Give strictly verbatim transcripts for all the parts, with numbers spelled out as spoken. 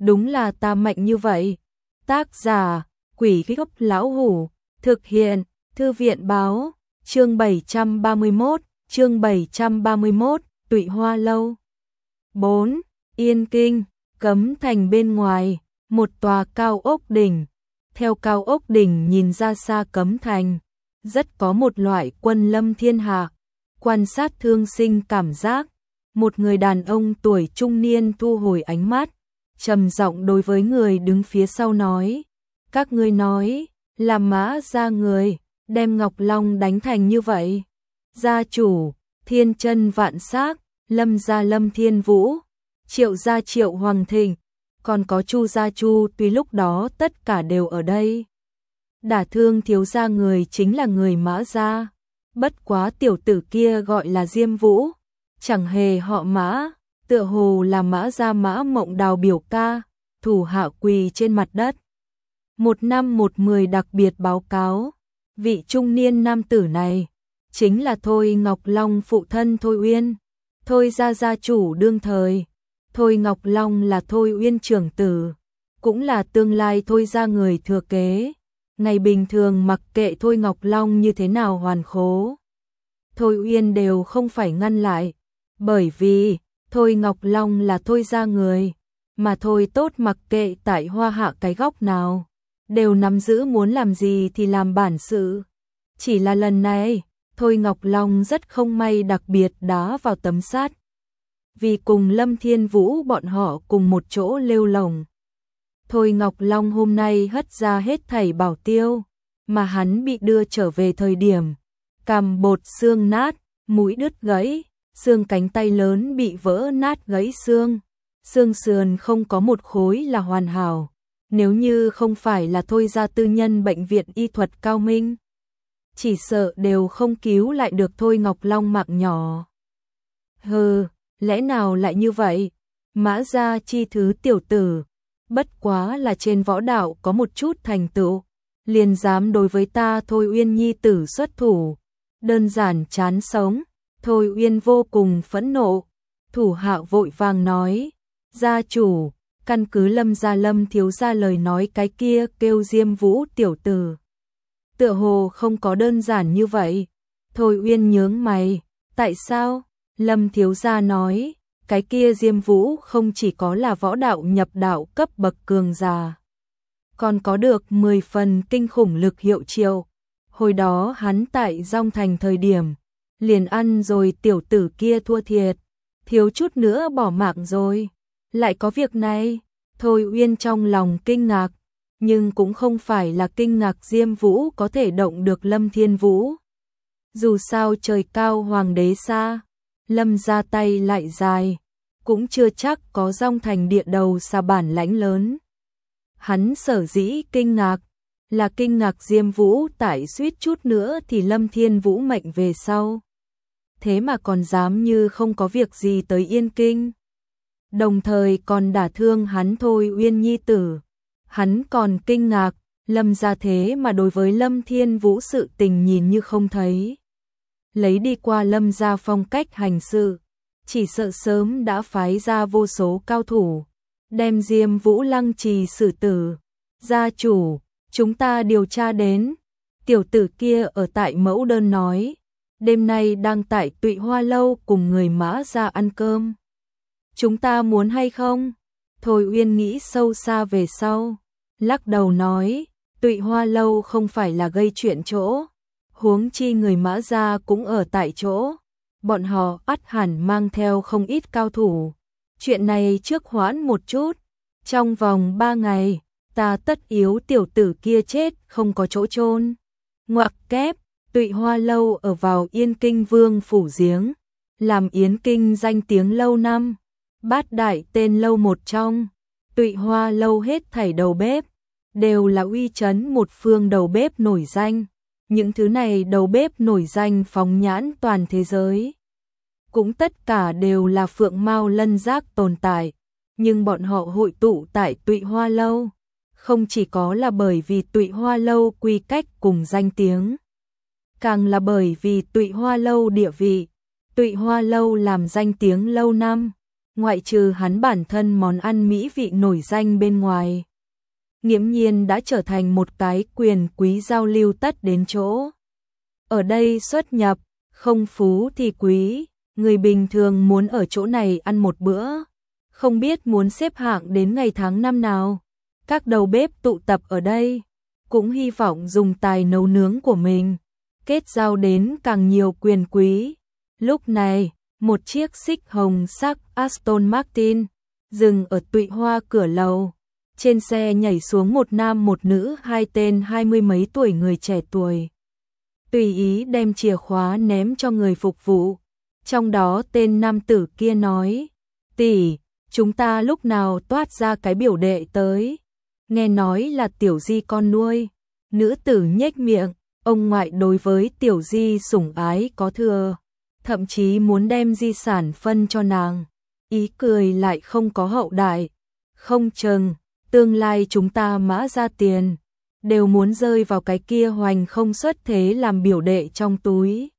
đúng là ta mạnh như vậy. Tác giả, Quỷ Gốc Lão Hủ, thực hiện, Thư viện báo, chương bảy trăm ba mươi mốt, chương bảy trăm ba mươi mốt, Tụy Hoa Lâu. bốn. Yên Kinh, Cấm Thành bên ngoài, một tòa cao ốc đỉnh. Theo cao ốc đỉnh nhìn ra xa Cấm Thành, rất có một loại quân lâm thiên hạ, quan sát thương sinh cảm giác. Một người đàn ông tuổi trung niên thu hồi ánh mắt, trầm giọng đối với người đứng phía sau nói: các ngươi nói, là Mã gia người, đem Ngọc Long đánh thành như vậy. Gia chủ, Thiên Chân Vạn Sắc, Lâm gia Lâm Thiên Vũ, Triệu gia Triệu Hoàng Thịnh, còn có Chu gia Chu, tuy lúc đó tất cả đều ở đây. Đả thương thiếu gia người chính là người Mã gia, bất quá tiểu tử kia gọi là Diêm Vũ, chẳng hề họ Mã, tựa hồ là Mã gia Mã Mộng Đào biểu ca, thủ hạ quỳ trên mặt đất. Một năm một mười đặc biệt báo cáo, vị trung niên nam tử này chính là Thôi Ngọc Long phụ thân Thôi Uyên, Thôi gia gia chủ đương thời. Thôi Ngọc Long là Thôi Uyên trưởng tử, cũng là tương lai Thôi gia người thừa kế. Ngày bình thường mặc kệ Thôi Ngọc Long như thế nào hoàn khố, Thôi Uyên đều không phải ngăn lại, bởi vì Thôi Ngọc Long là Thôi gia người, mà Thôi tốt mặc kệ tại Hoa Hạ cái góc nào, đều nắm giữ muốn làm gì thì làm bản sự. Chỉ là lần này, Thôi Ngọc Long rất không may đặc biệt đá vào tấm sắt, vì cùng Lâm Thiên Vũ bọn họ cùng một chỗ lêu lồng. Thôi Ngọc Long hôm nay hất ra hết thảy bảo tiêu, mà hắn bị đưa trở về thời điểm, cằm bột xương nát, mũi đứt gãy, xương cánh tay lớn bị vỡ nát gãy xương, xương sườn không có một khối là hoàn hảo. Nếu như không phải là Thôi gia tư nhân bệnh viện y thuật cao minh, chỉ sợ đều không cứu lại được Thôi Ngọc Long mạng nhỏ. Hừ, lẽ nào lại như vậy? Mã gia chi thứ tiểu tử, bất quá là trên võ đạo có một chút thành tựu, liền dám đối với ta Thôi Uyên nhi tử xuất thủ, đơn giản chán sống. Thôi Uyên vô cùng phẫn nộ, thủ hạ vội vàng nói: gia chủ, căn cứ Lâm gia Lâm thiếu gia lời nói, cái kia kêu Diêm Vũ tiểu tử tựa hồ không có đơn giản như vậy. Thôi Uyên nhướng mày: tại sao? Lâm thiếu gia nói: cái kia Diêm Vũ không chỉ có là võ đạo nhập đạo cấp bậc cường giả, còn có được mười phần kinh khủng lực hiệu triệu. Hồi đó hắn tại Dong Thành thời điểm, liền ăn rồi tiểu tử kia thua thiệt, thiếu chút nữa bỏ mạng rồi. Lại có việc này? Thôi Uyên trong lòng kinh ngạc, nhưng cũng không phải là kinh ngạc Diêm Vũ có thể động được Lâm Thiên Vũ. Dù sao trời cao hoàng đế xa, Lâm ra tay lại dài, cũng chưa chắc có Dong Thành địa đầu xa bản lãnh lớn. Hắn sở dĩ kinh ngạc, là kinh ngạc Diêm Vũ tại suýt chút nữa thì Lâm Thiên Vũ mệnh về sau, thế mà còn dám như không có việc gì tới Yên Kinh, đồng thời còn đả thương hắn Thôi Uyên nhi tử. Hắn còn kinh ngạc, Lâm gia thế mà đối với Lâm Thiên Vũ sự tình nhìn như không thấy. Lấy đi qua Lâm gia phong cách hành sự, chỉ sợ sớm đã phái ra vô số cao thủ, đem Diêm Vũ lăng trì xử tử. Gia chủ, chúng ta điều tra đến, tiểu tử kia ở tại mẫu đơn nói, đêm nay đang tại Tụy Hoa Lâu cùng người Mã gia ăn cơm. Chúng ta muốn hay không? Thôi Uyên nghĩ sâu xa về sau, lắc đầu nói: Tụy Hoa Lâu không phải là gây chuyện chỗ, huống chi người Mã gia cũng ở tại chỗ, bọn họ ắt hẳn mang theo không ít cao thủ. Chuyện này trước hoãn một chút, trong vòng ba ngày, ta tất yếu tiểu tử kia chết không có chỗ chôn. Ngoặc kép, Tụy Hoa Lâu ở vào Yên Kinh Vương phủ giếng, làm Yến Kinh danh tiếng lâu năm, bát đại tên lâu một trong. Tụy Hoa Lâu hết thảy đầu bếp đều là uy chấn một phương đầu bếp nổi danh. Những thứ này đầu bếp nổi danh phóng nhãn toàn thế giới, cũng tất cả đều là phượng mao lân giác tồn tại, nhưng bọn họ hội tụ tại Tụy Hoa Lâu, không chỉ có là bởi vì Tụy Hoa Lâu quy cách cùng danh tiếng, càng là bởi vì Tụy Hoa Lâu địa vị. Tụy Hoa Lâu làm danh tiếng lâu năm, ngoại trừ hắn bản thân món ăn mỹ vị nổi danh bên ngoài. Nghiễm nhiên đã trở thành một cái quyền quý giao lưu tất đến chỗ. Ở đây xuất nhập, không phú thì quý, người bình thường muốn ở chỗ này ăn một bữa, không biết muốn xếp hạng đến ngày tháng năm nào. Các đầu bếp tụ tập ở đây, cũng hy vọng dùng tài nấu nướng của mình, kết giao đến càng nhiều quyền quý. Lúc này, một chiếc xích hồng sắc Aston Martin dừng ở Tụy Hoa cửa lầu. Trên xe nhảy xuống một nam một nữ, hai tên hai mươi mấy tuổi người trẻ tuổi. Tùy ý đem chìa khóa ném cho người phục vụ. Trong đó tên nam tử kia nói, tỷ, chúng ta lúc nào toát ra cái biểu đệ tới. Nghe nói là Tiểu Di con nuôi. Nữ tử nhếch miệng, ông ngoại đối với Tiểu Di sủng ái có thừa, thậm chí muốn đem di sản phân cho nàng. Ý cười lại không có hậu đại. Không chừng, tương lai chúng ta Mã ra tiền, đều muốn rơi vào cái kia hoành không xuất thế làm biểu đệ trong túi.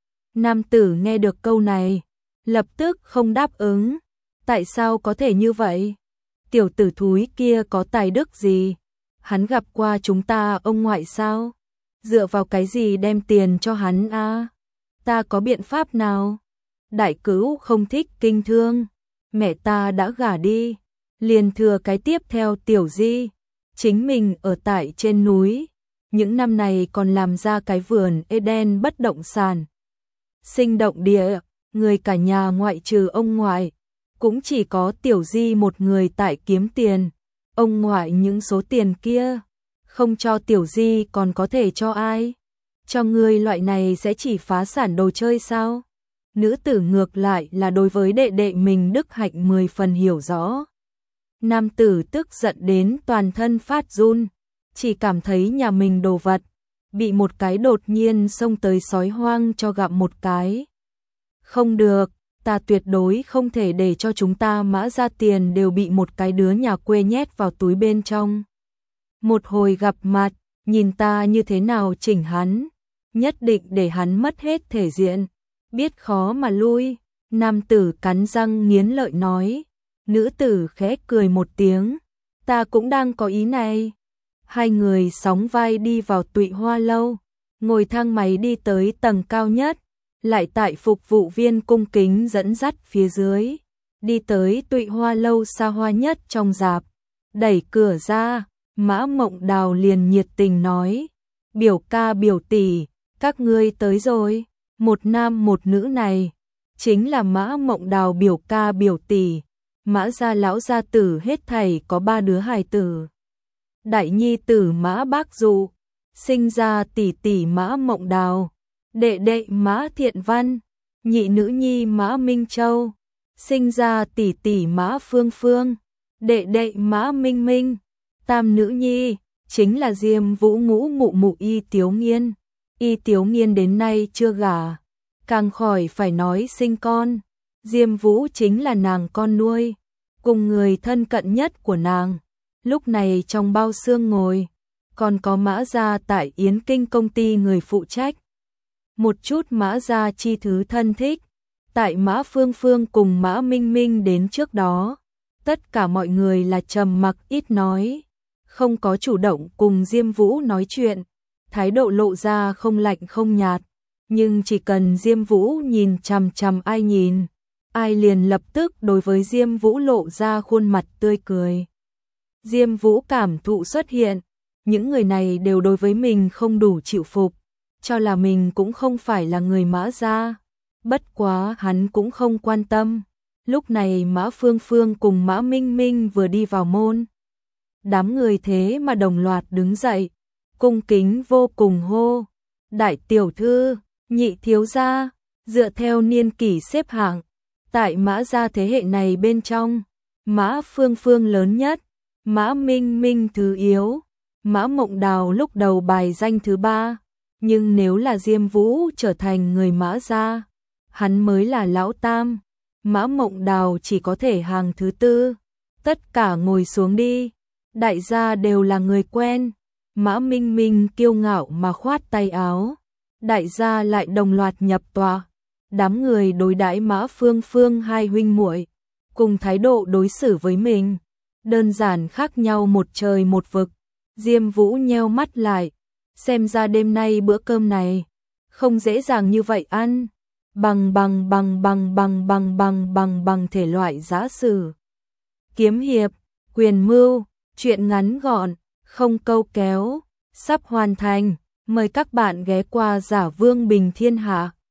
Nam tử nghe được câu này, lập tức không đáp ứng. Tại sao có thể như vậy? Tiểu tử thúi kia có tài đức gì? Hắn gặp qua chúng ta ông ngoại sao? Dựa vào cái gì đem tiền cho hắn a? À? Ta có biện pháp nào? Đại cữu không thích kinh thương, mẹ ta đã gả đi, liền thừa cái tiếp theo Tiểu Di, chính mình ở tại trên núi, những năm này còn làm ra cái vườn Eden bất động sản. Sinh động địa, người cả nhà ngoại trừ ông ngoại, cũng chỉ có Tiểu Di một người tại kiếm tiền. Ông ngoại những số tiền kia, không cho Tiểu Di còn có thể cho ai? Cho người loại này sẽ chỉ phá sản đồ chơi sao? Nữ tử ngược lại là đối với đệ đệ mình đức hạnh mười phần hiểu rõ. Nam tử tức giận đến toàn thân phát run, chỉ cảm thấy nhà mình đồ vật bị một cái đột nhiên xông tới sói hoang cho gặm một cái. Không được, ta tuyệt đối không thể để cho chúng ta Mã ra tiền đều bị một cái đứa nhà quê nhét vào túi bên trong. Một hồi gặp mặt, nhìn ta như thế nào chỉnh hắn, nhất định để hắn mất hết thể diện, biết khó mà lui. Nam tử cắn răng nghiến lợi nói. Nữ tử khẽ cười một tiếng, ta cũng đang có ý này. Hai người sóng vai đi vào Tụy Hoa lâu, ngồi thang máy đi tới tầng cao nhất, lại tại phục vụ viên cung kính dẫn dắt phía dưới, đi tới Tụy Hoa lâu xa hoa nhất trong rạp. Đẩy cửa ra, Mã Mộng Đào liền nhiệt tình nói, biểu ca biểu tỷ, các ngươi tới rồi. Một nam một nữ này chính là Mã Mộng Đào biểu ca biểu tỷ. Mã gia lão gia tử hết thảy có ba đứa hài tử. Đại nhi tử Mã Bác Dụ, sinh ra tỷ tỷ Mã Mộng Đào, đệ đệ Mã Thiện Văn, nhị nữ nhi Mã Minh Châu, sinh ra tỷ tỷ Mã Phương Phương, đệ đệ Mã Minh Minh, tam nữ nhi chính là Diêm Vũ ngũ mụ mụ Y Tiếu Nghiên. Y Tiếu Nghiên đến nay chưa gả, càng khỏi phải nói sinh con. Diêm Vũ chính là nàng con nuôi, cùng người thân cận nhất của nàng. Lúc này trong bao xương ngồi, còn có Mã gia tại Yến Kinh công ty người phụ trách. Một chút Mã gia chi thứ thân thích, tại Mã Phương Phương cùng Mã Minh Minh đến trước đó, tất cả mọi người là trầm mặc ít nói, không có chủ động cùng Diêm Vũ nói chuyện, thái độ lộ ra không lạnh không nhạt, nhưng chỉ cần Diêm Vũ nhìn chằm chằm ai nhìn, ai liền lập tức đối với Diêm Vũ lộ ra khuôn mặt tươi cười. Diêm Vũ cảm thụ xuất hiện, những người này đều đối với mình không đủ chịu phục, cho là mình cũng không phải là người Mã gia. Bất quá hắn cũng không quan tâm. Lúc này Mã Phương Phương cùng Mã Minh Minh vừa đi vào môn. Đám người thế mà đồng loạt đứng dậy, cung kính vô cùng hô, đại tiểu thư, nhị thiếu gia. Dựa theo niên kỷ xếp hạng, tại Mã gia thế hệ này bên trong, Mã Phương Phương lớn nhất, Mã Minh Minh thứ yếu, Mã Mộng Đào lúc đầu bài danh thứ ba, nhưng nếu là Diêm Vũ trở thành người Mã gia, hắn mới là lão tam, Mã Mộng Đào chỉ có thể hàng thứ tư. Tất cả ngồi xuống đi, đại gia đều là người quen. Mã Minh Minh kiêu ngạo mà khoát tay áo, đại gia lại đồng loạt nhập tòa. Đám người đối đãi Mã Phương Phương hai huynh muội cùng thái độ đối xử với mình, đơn giản khác nhau một trời một vực. Diêm Vũ nheo mắt lại, xem ra đêm nay bữa cơm này không dễ dàng như vậy ăn. Bằng bằng bằng bằng bằng bằng bằng bằng bằng thể loại giã sử, kiếm hiệp, quyền mưu, truyện ngắn gọn, không câu kéo, sắp hoàn thành. Mời các bạn ghé qua Giả Vương Bình Thiên Hạ.